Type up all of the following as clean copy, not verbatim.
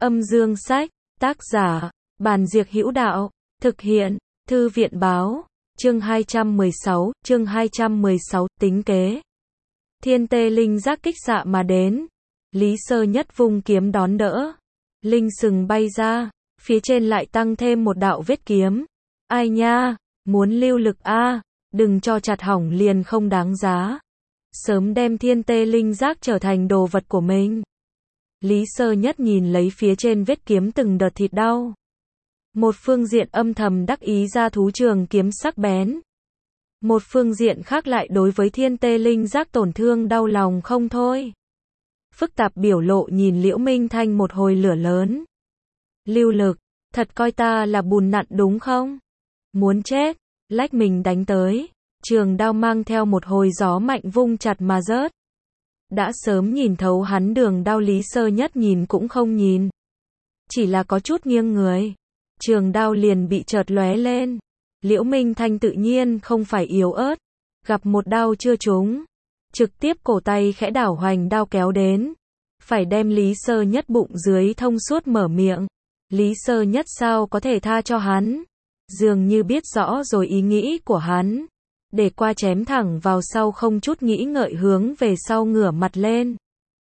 Âm dương sách, tác giả, Bàn Diệc Hữu Đạo, thực hiện, Thư viện báo, chương 216, tính kế. Thiên tê linh giác kích xạ mà đến. Lý Sơ Nhất vung kiếm đón đỡ. Linh sừng bay ra, phía trên lại tăng thêm một đạo vết kiếm. Ai nha, muốn lưu lực a, đừng cho chặt hỏng liền không đáng giá. Sớm đem thiên tê linh giác trở thành đồ vật của mình. Lý Sơ Nhất nhìn lấy phía trên vết kiếm từng đợt thịt đau. Một phương diện âm thầm đắc ý ra thú trường kiếm sắc bén. Một phương diện khác lại đối với thiên tê linh giác tổn thương đau lòng không thôi. Phức tạp biểu lộ nhìn Liễu Minh Thanh một hồi lửa lớn. Lưu lực, thật coi ta là bùn nặn đúng không? Muốn chết, lách mình đánh tới. Trường đao mang theo một hồi gió mạnh vung chặt mà rớt. Đã sớm nhìn thấu hắn đường đao Lý Sơ Nhất nhìn cũng không nhìn. Chỉ là có chút nghiêng người. Trường đao liền bị chợt lóe lên. Liễu Minh Thanh tự nhiên không phải yếu ớt. Gặp một đao chưa trúng. Trực tiếp cổ tay khẽ đảo hoành đao kéo đến. Phải đem Lý Sơ Nhất bụng dưới thông suốt mở miệng. Lý Sơ Nhất sao có thể tha cho hắn. Dường như biết rõ rồi ý nghĩ của hắn. Để qua chém thẳng vào sau không chút nghĩ ngợi hướng về sau ngửa mặt lên.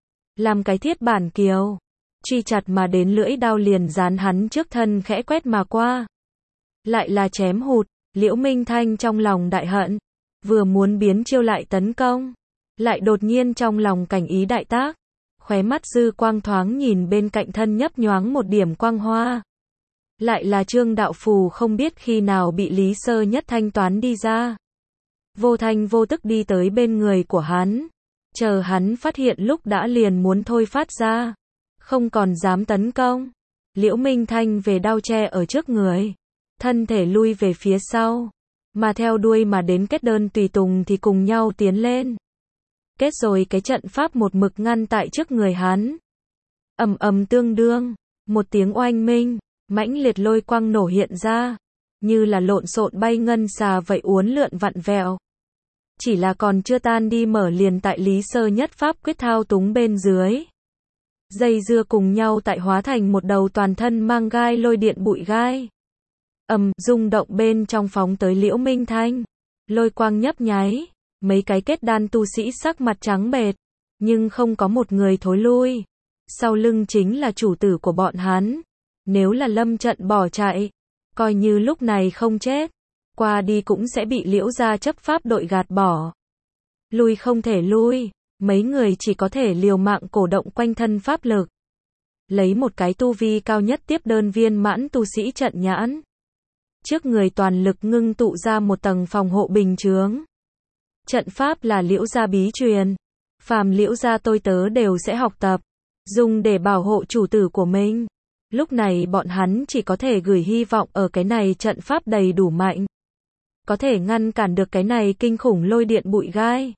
Làm cái thiết bản kiều. Truy chặt mà đến lưỡi đao liền dán hắn trước thân khẽ quét mà qua. Lại là chém hụt, Liễu Minh Thanh trong lòng đại hận. Vừa muốn biến chiêu lại tấn công. Lại đột nhiên trong lòng cảnh ý đại tác. Khóe mắt dư quang thoáng nhìn bên cạnh thân nhấp nhoáng một điểm quang hoa. Lại là Trương Đạo Phù không biết khi nào bị Lý Sơ Nhất thanh toán đi ra. Vô thanh vô tức đi tới bên người của hắn. Chờ hắn phát hiện lúc đã liền muốn thôi phát ra. Không còn dám tấn công. Liễu Minh Thanh về đao che ở trước người. Thân thể lui về phía sau. Mà theo đuôi mà đến kết đơn tùy tùng thì cùng nhau tiến lên. Kết rồi cái trận pháp một mực ngăn tại trước người hắn. Ầm ầm tương đương. Một tiếng oanh minh. Mãnh liệt lôi quang nổ hiện ra. Như là lộn xộn bay ngân xà vậy uốn lượn vặn vẹo. Chỉ là còn chưa tan đi mở liền tại Lý Sơ Nhất pháp quyết thao túng bên dưới. Dây dưa cùng nhau tại hóa thành một đầu toàn thân mang gai lôi điện bụi gai. Rung động bên trong phóng tới Liễu Minh Thanh. Lôi quang nhấp nháy. Mấy cái kết đan tu sĩ sắc mặt trắng bệch. Nhưng không có một người thối lui. Sau lưng chính là chủ tử của bọn hắn. Nếu là lâm trận bỏ chạy. Coi như lúc này không chết. Qua đi cũng sẽ bị Liễu gia chấp pháp đội gạt bỏ. Lui không thể lui. Mấy người chỉ có thể liều mạng cổ động quanh thân pháp lực. Lấy một cái tu vi cao nhất tiếp đơn viên mãn tu sĩ trận nhãn. Trước người toàn lực ngưng tụ ra một tầng phòng hộ bình chướng. Trận pháp là Liễu gia bí truyền. Phàm Liễu gia tôi tớ đều sẽ học tập. Dùng để bảo hộ chủ tử của mình. Lúc này bọn hắn chỉ có thể gửi hy vọng ở cái này trận pháp đầy đủ mạnh. Có thể ngăn cản được cái này kinh khủng lôi điện bụi gai.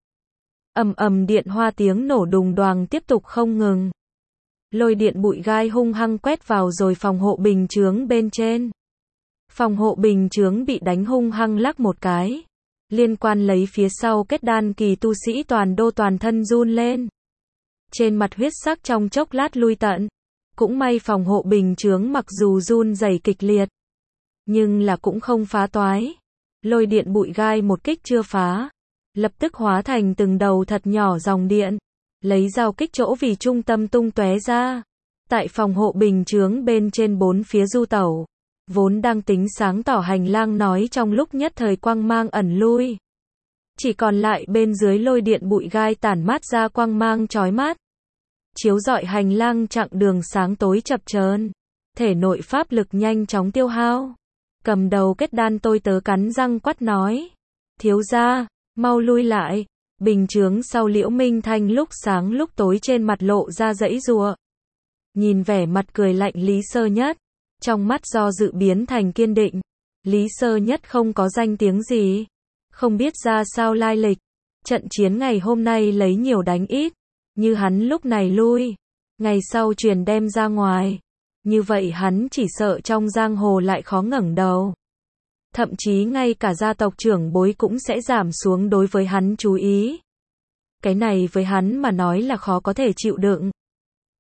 Điện hoa tiếng nổ đùng đoàng tiếp tục không ngừng. Lôi điện bụi gai hung hăng quét vào rồi phòng hộ bình chướng bên trên. Phòng hộ bình chướng bị đánh hung hăng lắc một cái. Liên quan lấy phía sau kết đan kỳ tu sĩ toàn thân run lên. Trên mặt huyết sắc trong chốc lát lui tận. Cũng may phòng hộ bình chướng mặc dù run rẩy kịch liệt. Nhưng là cũng không phá toái. Lôi điện bụi gai một kích chưa phá. Lập tức hóa thành từng đầu thật nhỏ dòng điện. Lấy giao kích chỗ vì trung tâm tung tóe ra. Tại phòng hộ bình chướng bên trên bốn phía du tẩu. Vốn đang tính sáng tỏ hành lang nói trong lúc nhất thời quang mang ẩn lui. Chỉ còn lại bên dưới lôi điện bụi gai tản mát ra quang mang chói mắt. Chiếu rọi hành lang chặng đường sáng tối chập chờn. Thể nội pháp lực nhanh chóng tiêu hao. Cầm đầu kết đan tôi tớ cắn răng quát nói. Thiếu gia, mau lui lại. Bình chướng sau Liễu Minh Thanh lúc sáng lúc tối trên mặt lộ ra giãy giụa. Nhìn vẻ mặt cười lạnh Lý Sơ Nhất. Trong mắt do dự biến thành kiên định. Lý Sơ Nhất không có danh tiếng gì. Không biết ra sao lai lịch. Trận chiến ngày hôm nay lấy nhiều đánh ít. Như hắn lúc này lui. Ngày sau truyền đem ra ngoài. Như vậy hắn chỉ sợ trong giang hồ lại khó ngẩng đầu. Thậm chí ngay cả gia tộc trưởng bối cũng sẽ giảm xuống đối với hắn chú ý. Cái này với hắn mà nói là khó có thể chịu đựng.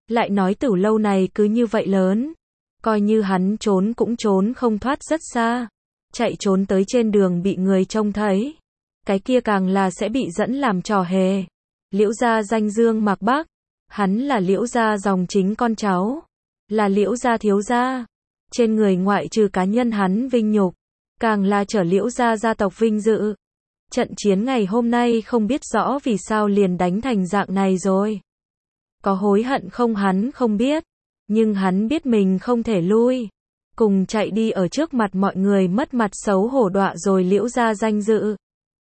Lại nói Tử lâu này cứ như vậy lớn. Coi như hắn trốn cũng trốn không thoát rất xa. Chạy trốn tới trên đường bị người trông thấy. Cái kia càng là sẽ bị dẫn làm trò hề. Liễu gia danh dương mạc bắc. Hắn là Liễu gia dòng chính con cháu. Là Liễu gia thiếu gia. Trên người ngoại trừ cá nhân hắn vinh nhục, càng là trở Liễu gia gia tộc vinh dự. Trận chiến ngày hôm nay không biết rõ vì sao liền đánh thành dạng này rồi. Có hối hận không hắn không biết. Nhưng hắn biết mình không thể lui. Cùng chạy đi ở trước mặt mọi người mất mặt xấu hổ đọa rồi Liễu gia danh dự.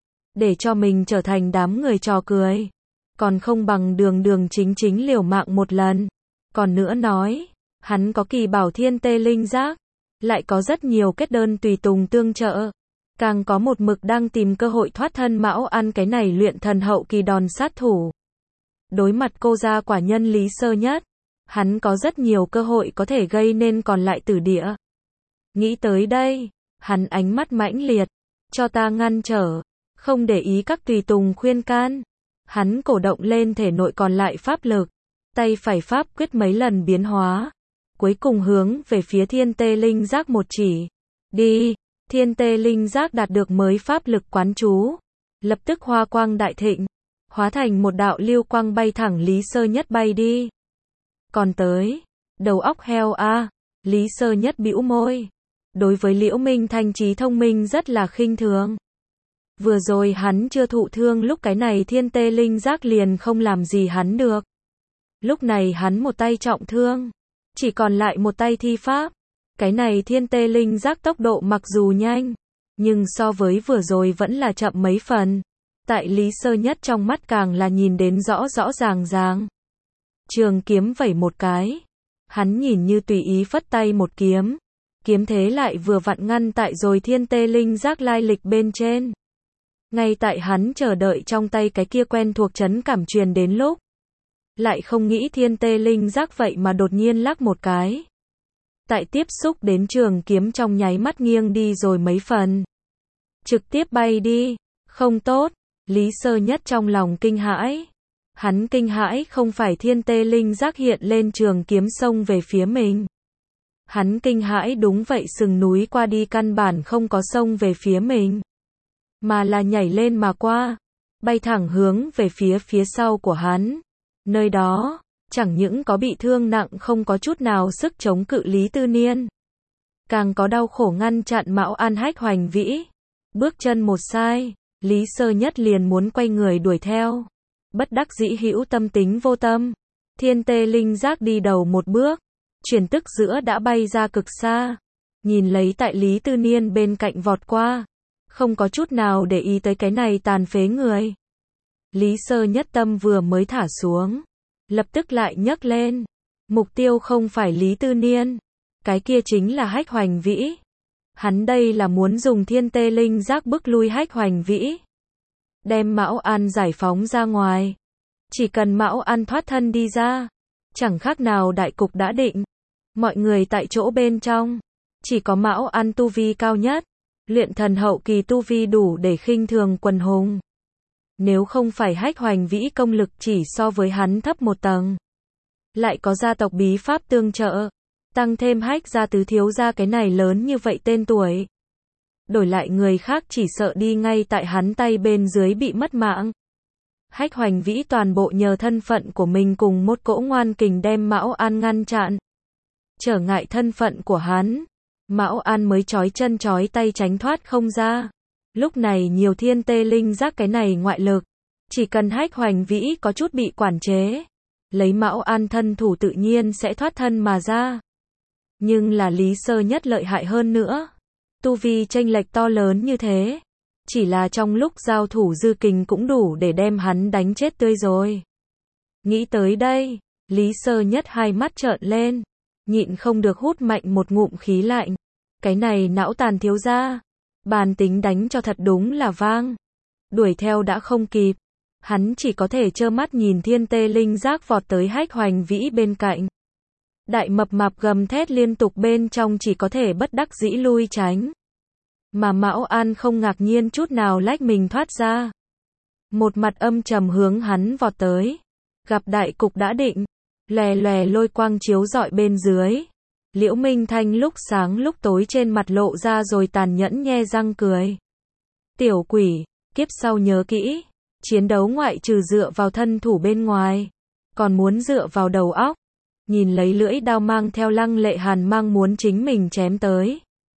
Để cho mình trở thành đám người trò cười. Còn không bằng đường đường chính chính liều mạng một lần. Còn nữa nói, hắn có kỳ bảo thiên tê linh giác. Lại có rất nhiều kết đơn tùy tùng tương trợ. Càng có một mực đang tìm cơ hội thoát thân Mão An cái này luyện thần hậu kỳ đòn sát thủ. Đối mặt cô gia quả nhân Lý Sơ Nhất, hắn có rất nhiều cơ hội có thể gây nên còn lại tử địa. Nghĩ tới đây, hắn ánh mắt mãnh liệt, cho ta ngăn trở, không để ý các tùy tùng khuyên can. Hắn cổ động lên thể nội còn lại pháp lực, tay phải pháp quyết mấy lần biến hóa, cuối cùng hướng về phía thiên tê linh giác một chỉ. Đi, thiên tê linh giác đạt được mới pháp lực quán chú, lập tức hoa quang đại thịnh, hóa thành một đạo lưu quang bay thẳng Lý Sơ Nhất bay đi. Còn tới, đầu óc heo a, Lý Sơ Nhất bĩu môi. Đối với Liễu Minh Thanh trí thông minh rất là khinh thường. Vừa rồi hắn chưa thụ thương lúc cái này thiên tê linh giác liền không làm gì hắn được. Lúc này hắn một tay trọng thương, chỉ còn lại một tay thi pháp. Cái này thiên tê linh giác tốc độ mặc dù nhanh, nhưng so với vừa rồi vẫn là chậm mấy phần. Tại Lý Sơ Nhất trong mắt càng là nhìn đến rõ rõ ràng ràng. Trường kiếm vẩy một cái, hắn nhìn như tùy ý phất tay một kiếm. Kiếm thế lại vừa vặn ngăn tại rồi thiên tê linh giác lai lịch bên trên. Ngay tại hắn chờ đợi trong tay cái kia quen thuộc chấn cảm truyền đến lúc. Lại không nghĩ thiên tê linh giác vậy mà đột nhiên lắc một cái. Tại tiếp xúc đến trường kiếm trong nháy mắt nghiêng đi rồi mấy phần. Trực tiếp bay đi, không tốt, Lý Sơ Nhất trong lòng kinh hãi. Hắn kinh hãi không phải thiên tê linh giác hiện lên trường kiếm xông về phía mình. Hắn kinh hãi đúng vậy sừng núi qua đi căn bản không có xông về phía mình. Mà là nhảy lên mà qua, bay thẳng hướng về phía sau của hắn. Nơi đó, chẳng những có bị thương nặng không có chút nào sức chống cự Lý Tư Niên. Càng có đau khổ ngăn chặn Mão An Hách Hoành Vĩ. Bước chân một sai, Lý Sơ Nhất liền muốn quay người đuổi theo. Bất đắc dĩ hữu tâm tính vô tâm. Thiên tê linh giác đi đầu một bước. Chuyển tức giữa đã bay ra cực xa. Nhìn lấy tại Lý Tư Niên bên cạnh vọt qua. Không có chút nào để ý tới cái này tàn phế người. Lý Sơ Nhất tâm vừa mới thả xuống. Lập tức lại nhấc lên. Mục tiêu không phải Lý Tư Niên. Cái kia chính là Hách Hoành Vĩ. Hắn đây là muốn dùng thiên tê linh giác bức lui Hách Hoành Vĩ. Đem Mão An giải phóng ra ngoài. Chỉ cần Mão An thoát thân đi ra. Chẳng khác nào đại cục đã định. Mọi người tại chỗ bên trong. Chỉ có Mão An tu vi cao nhất. Luyện thần hậu kỳ tu vi đủ để khinh thường quần hùng. Nếu không phải Hách Hoành Vĩ công lực chỉ so với hắn thấp một tầng. Lại có gia tộc bí pháp tương trợ. Tăng thêm Hách gia tứ thiếu gia cái này lớn như vậy tên tuổi. Đổi lại người khác chỉ sợ đi ngay tại hắn tay bên dưới bị mất mạng. Hách Hoành Vĩ toàn bộ nhờ thân phận của mình cùng một cỗ ngoan kình đem Mão An ngăn chặn. Trở ngại thân phận của hắn. Mão An mới chói chân chói tay tránh thoát không ra. Lúc này nhiều thiên tê linh giác cái này ngoại lực. Chỉ cần Hách Hoành Vĩ có chút bị quản chế. Lấy Mão An thân thủ tự nhiên sẽ thoát thân mà ra. Nhưng là Lý Sơ Nhất lợi hại hơn nữa. Tu vi chênh lệch to lớn như thế. Chỉ là trong lúc giao thủ dư kình cũng đủ để đem hắn đánh chết tươi rồi. Nghĩ tới đây, Lý Sơ Nhất hai mắt trợn lên. Nhịn không được hút mạnh một ngụm khí lạnh. Cái này não tàn thiếu gia. Bàn tính đánh cho thật đúng là vang. Đuổi theo đã không kịp. Hắn chỉ có thể trơ mắt nhìn thiên tê linh giác vọt tới Hách Hoành Vĩ bên cạnh. Đại mập mạp gầm thét liên tục bên trong chỉ có thể bất đắc dĩ lui tránh. Mà Mão An không ngạc nhiên chút nào lách mình thoát ra. Một mặt âm trầm hướng hắn vọt tới. Gặp đại cục đã định. lòe lòe lôi quang chiếu rọi bên dưới. Liễu Minh Thanh lúc sáng lúc tối trên mặt lộ ra rồi tàn nhẫn nhe răng cười. Tiểu quỷ, kiếp sau nhớ kỹ, chiến đấu ngoại trừ dựa vào thân thủ bên ngoài, còn muốn dựa vào đầu óc. Nhìn lấy lưỡi đao mang theo lăng lệ hàn mang muốn chính mình chém tới.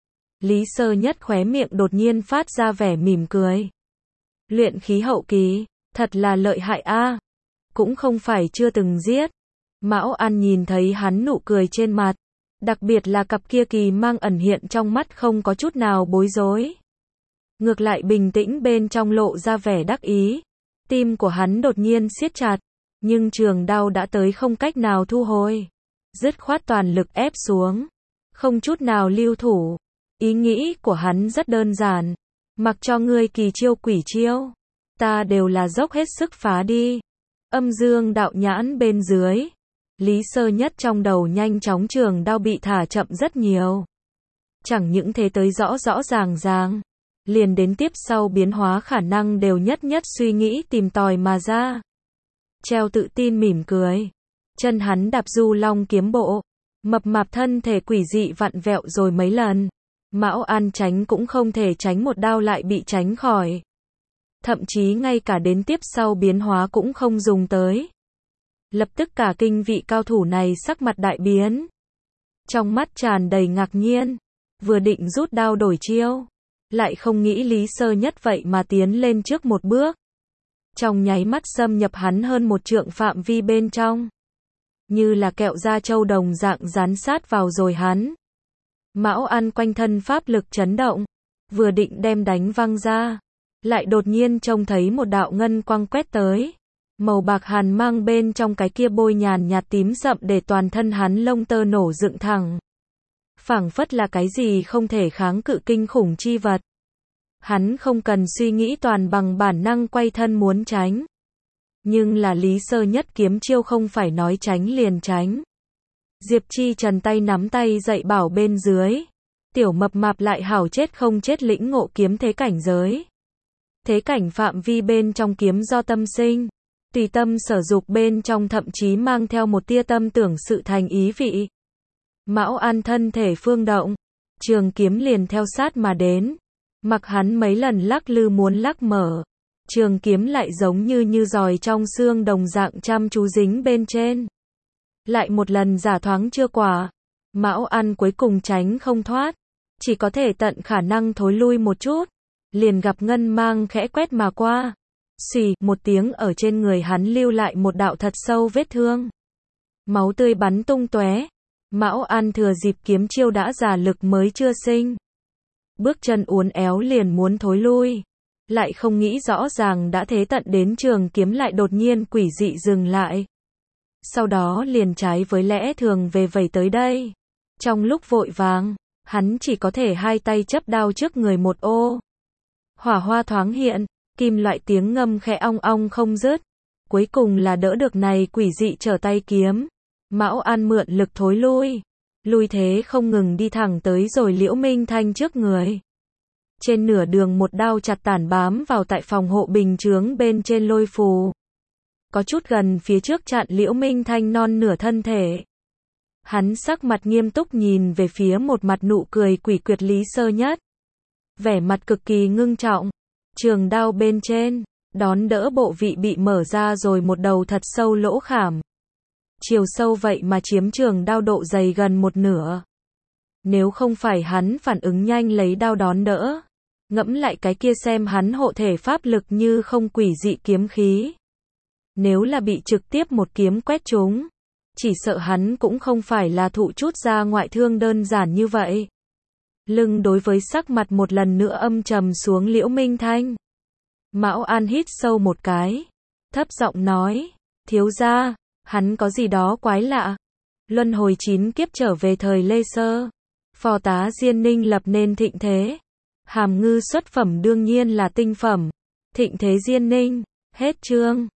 Lý Sơ Nhất khóe miệng đột nhiên phát ra vẻ mỉm cười. Luyện khí hậu kỳ, thật là lợi hại a. Cũng không phải chưa từng giết. Mão An nhìn thấy hắn nụ cười trên mặt, đặc biệt là cặp kia kỳ mang ẩn hiện trong mắt không có chút nào bối rối. Ngược lại bình tĩnh bên trong lộ ra vẻ đắc ý. Tim của hắn đột nhiên siết chặt, nhưng trường đao đã tới không cách nào thu hồi. Dứt khoát toàn lực ép xuống, không chút nào lưu thủ. Ý nghĩ của hắn rất đơn giản, mặc cho ngươi kỳ chiêu quỷ chiêu, ta đều là dốc hết sức phá đi. Âm dương đạo nhãn bên dưới, Lý Sơ Nhất trong đầu nhanh chóng trường đao bị thả chậm rất nhiều. Chẳng những thế tới rõ rõ ràng ràng, liền đến tiếp sau biến hóa khả năng đều nhất nhất suy nghĩ tìm tòi mà ra. Treo tự tin mỉm cười, chân hắn đạp du long kiếm bộ, mập mạp thân thể quỷ dị vặn vẹo rồi mấy lần. Mão An tránh cũng không thể tránh một đao lại bị tránh khỏi. Thậm chí ngay cả đến tiếp sau biến hóa cũng không dùng tới. Lập tức cả kinh vị cao thủ này sắc mặt đại biến. Trong mắt tràn đầy ngạc nhiên, vừa định rút đao đổi chiêu, lại không nghĩ Lý Sơ Nhất vậy mà tiến lên trước một bước. Trong nháy mắt xâm nhập hắn hơn một trượng phạm vi bên trong. Như là kẹo da trâu đồng dạng dán sát vào rồi hắn. Mão An quanh thân pháp lực chấn động, vừa định đem đánh văng ra, lại đột nhiên trông thấy một đạo ngân quang quét tới. Màu bạc hàn mang bên trong cái kia bôi nhàn nhạt tím sậm để toàn thân hắn lông tơ nổ dựng thẳng. Phảng phất là cái gì không thể kháng cự kinh khủng chi vật. Hắn không cần suy nghĩ toàn bằng bản năng quay thân muốn tránh. Nhưng là Lý Sơ Nhất kiếm chiêu không phải nói tránh liền tránh. Diệp Chi Trần tay nắm tay dạy bảo bên dưới. Tiểu mập mạp lại hảo chết không chết lĩnh ngộ kiếm thế cảnh giới. Thế cảnh phạm vi bên trong kiếm do tâm sinh. Tùy tâm sở dục bên trong thậm chí mang theo một tia tâm tưởng sự thành ý vị. Mão An thân thể phương động, trường kiếm liền theo sát mà đến. Mặc hắn mấy lần lắc lư muốn lắc mở, trường kiếm lại giống như giòi trong xương đồng dạng chăm chú dính bên trên. Lại một lần giả thoáng chưa quả, Mão An cuối cùng tránh không thoát, chỉ có thể tận khả năng thối lui một chút, liền gặp ngân mang khẽ quét mà qua. Xì một tiếng ở trên người hắn lưu lại một đạo thật sâu vết thương. Máu tươi bắn tung tóe. Mão An thừa dịp kiếm chiêu đã già lực mới chưa sinh. Bước chân uốn éo liền muốn thối lui. Lại không nghĩ rõ ràng đã thế tận đến trường kiếm lại đột nhiên quỷ dị dừng lại. Sau đó liền trái với lẽ thường về vẩy tới đây. Trong lúc vội vàng, hắn chỉ có thể hai tay chấp đao trước người một ô. Hỏa hoa thoáng hiện, kim loại tiếng ngâm khẽ ong ong không dứt. Cuối cùng là đỡ được này quỷ dị trở tay kiếm. Mão An mượn lực thối lui. Lui thế không ngừng đi thẳng tới rồi Liễu Minh Thanh trước người. Trên nửa đường một đao chặt tản bám vào tại phòng hộ bình chướng bên trên lôi phù. Có chút gần phía trước chặn Liễu Minh Thanh non nửa thân thể. Hắn sắc mặt nghiêm túc nhìn về phía một mặt nụ cười quỷ quyệt Lý Sơ Nhất. Vẻ mặt cực kỳ ngưng trọng. Trường đao bên trên, đón đỡ bộ vị bị mở ra rồi một đầu thật sâu lỗ khảm. Chiều sâu vậy mà chiếm trường đao độ dày gần một nửa. Nếu không phải hắn phản ứng nhanh lấy đao đón đỡ, ngẫm lại cái kia xem hắn hộ thể pháp lực như không quỷ dị kiếm khí. Nếu là bị trực tiếp một kiếm quét trúng, chỉ sợ hắn cũng không phải là thụ chút ra ngoại thương đơn giản như vậy. Lưng đối với sắc mặt một lần nữa âm trầm xuống Liễu Minh Thanh. Mão An hít sâu một cái, thấp giọng nói, thiếu gia, hắn có gì đó quái lạ. Luân hồi 9 kiếp trở về thời Lê Sơ, phò tá Diên Ninh lập nên thịnh thế. Hàm ngư xuất phẩm đương nhiên là tinh phẩm. Thịnh thế Diên Ninh, hết chương.